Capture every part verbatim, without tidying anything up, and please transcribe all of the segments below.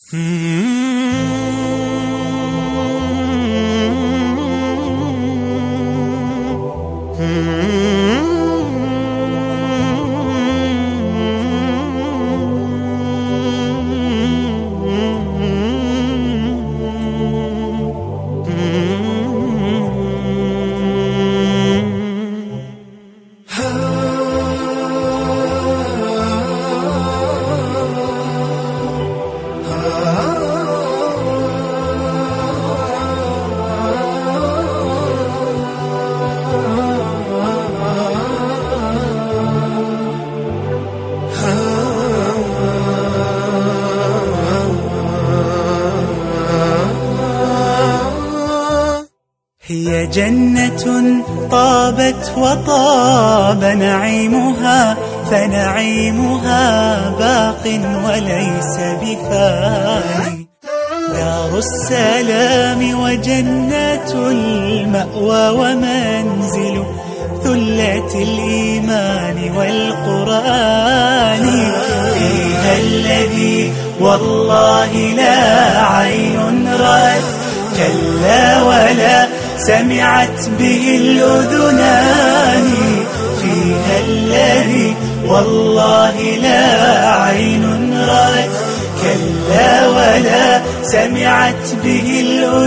هي جنة طابت وطاب نعيمها، فنعيمها باق وليس بفاني. دار السلام وجنة المأوى ومنزل ثلة الإيمان والقرآن. فيها الذي والله لا عين رأت، كلا ولا سمعت به الأذنان. فيها الذي والله لا عين رأت، كلا ولا سمعت به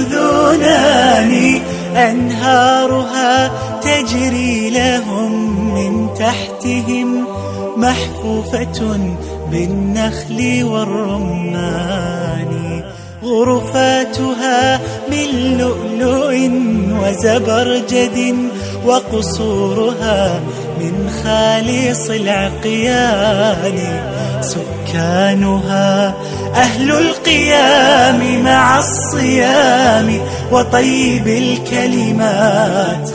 الأذنان. أنهارها تجري لهم من تحتهم، محفوفة بالنخل والرمان. غرفاتها من لؤلؤ وزبرجد، وقصورها من خالص العقيان. سكانها أهل القيام مع الصيام، وطيب الكلمات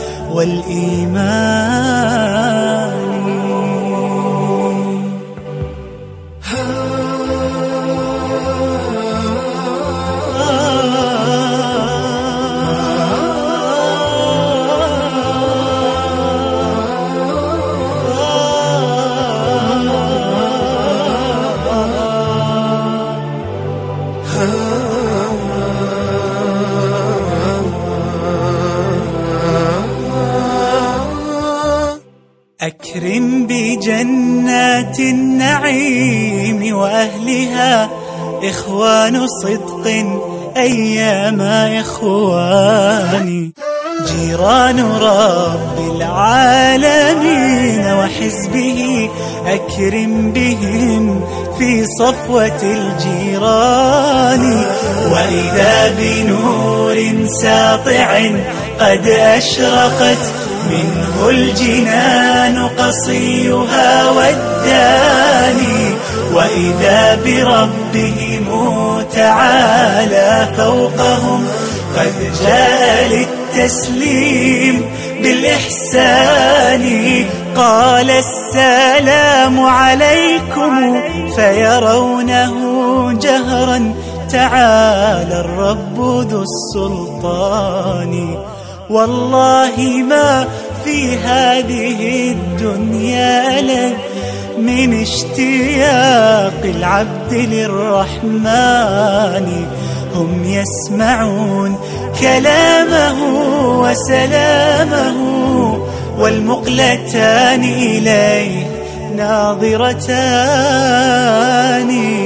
والإيمان. أكرم بجنات النعيم وأهلها، إخوان صدق أيام إخواني. جيران رب العالمين وحزبه، أكرم بهم في صفوة الجيران. وإذا بنور ساطع قد أشرقت، منه الجنان قصيها والداني. وإذا بربهم تعالى فوقهم، قد جاء للتسليم بالإحسان. قال السلام عليكم، فيرونه جهرا تعالى الرب ذو السلطان. والله ما في هذه الدنيا ألم من اشتياق العبد للرحمن. هم يسمعون كلامه وسلامه، والمقلتان إليه ناظرتان.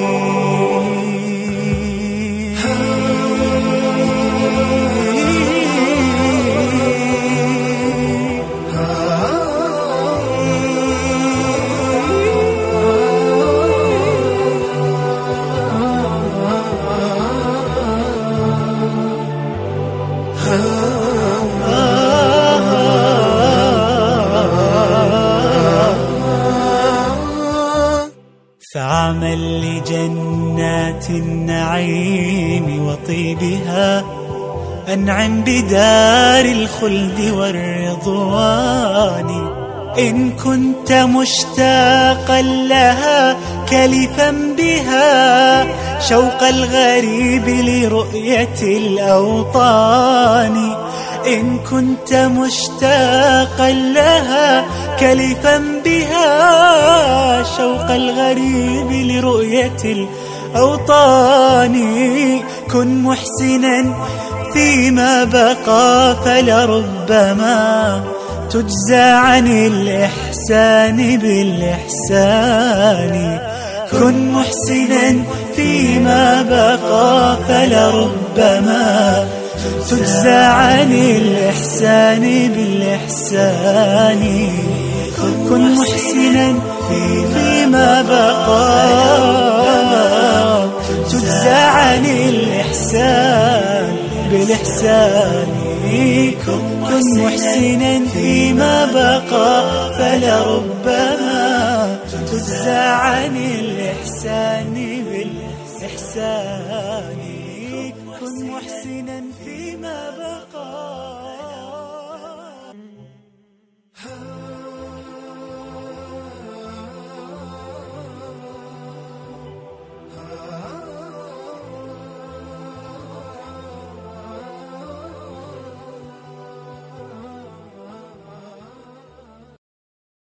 فاعمل لجنات النعيم وطيبها، أنعم بدار الخلد والرضوان. إن كنت مشتاقا لها كلفا بها، شوق الغريب لرؤية الأوطان. إن كنت مشتاقا لها كلفا بها، شوق الغريب لرؤية أوطاني. كن محسنا فيما بقى فلربما تجزى عن الإحسان بالإحسان. كن محسنا فيما بقى فلربما تجزى عن الإحسان بالإحسان. كن محسنا فيما بقى تجزى عن الإحسان بالإحسان. كن محسنا فيما بقى فلربما تجزى عن الإحسان بالإحسان. كن محسنا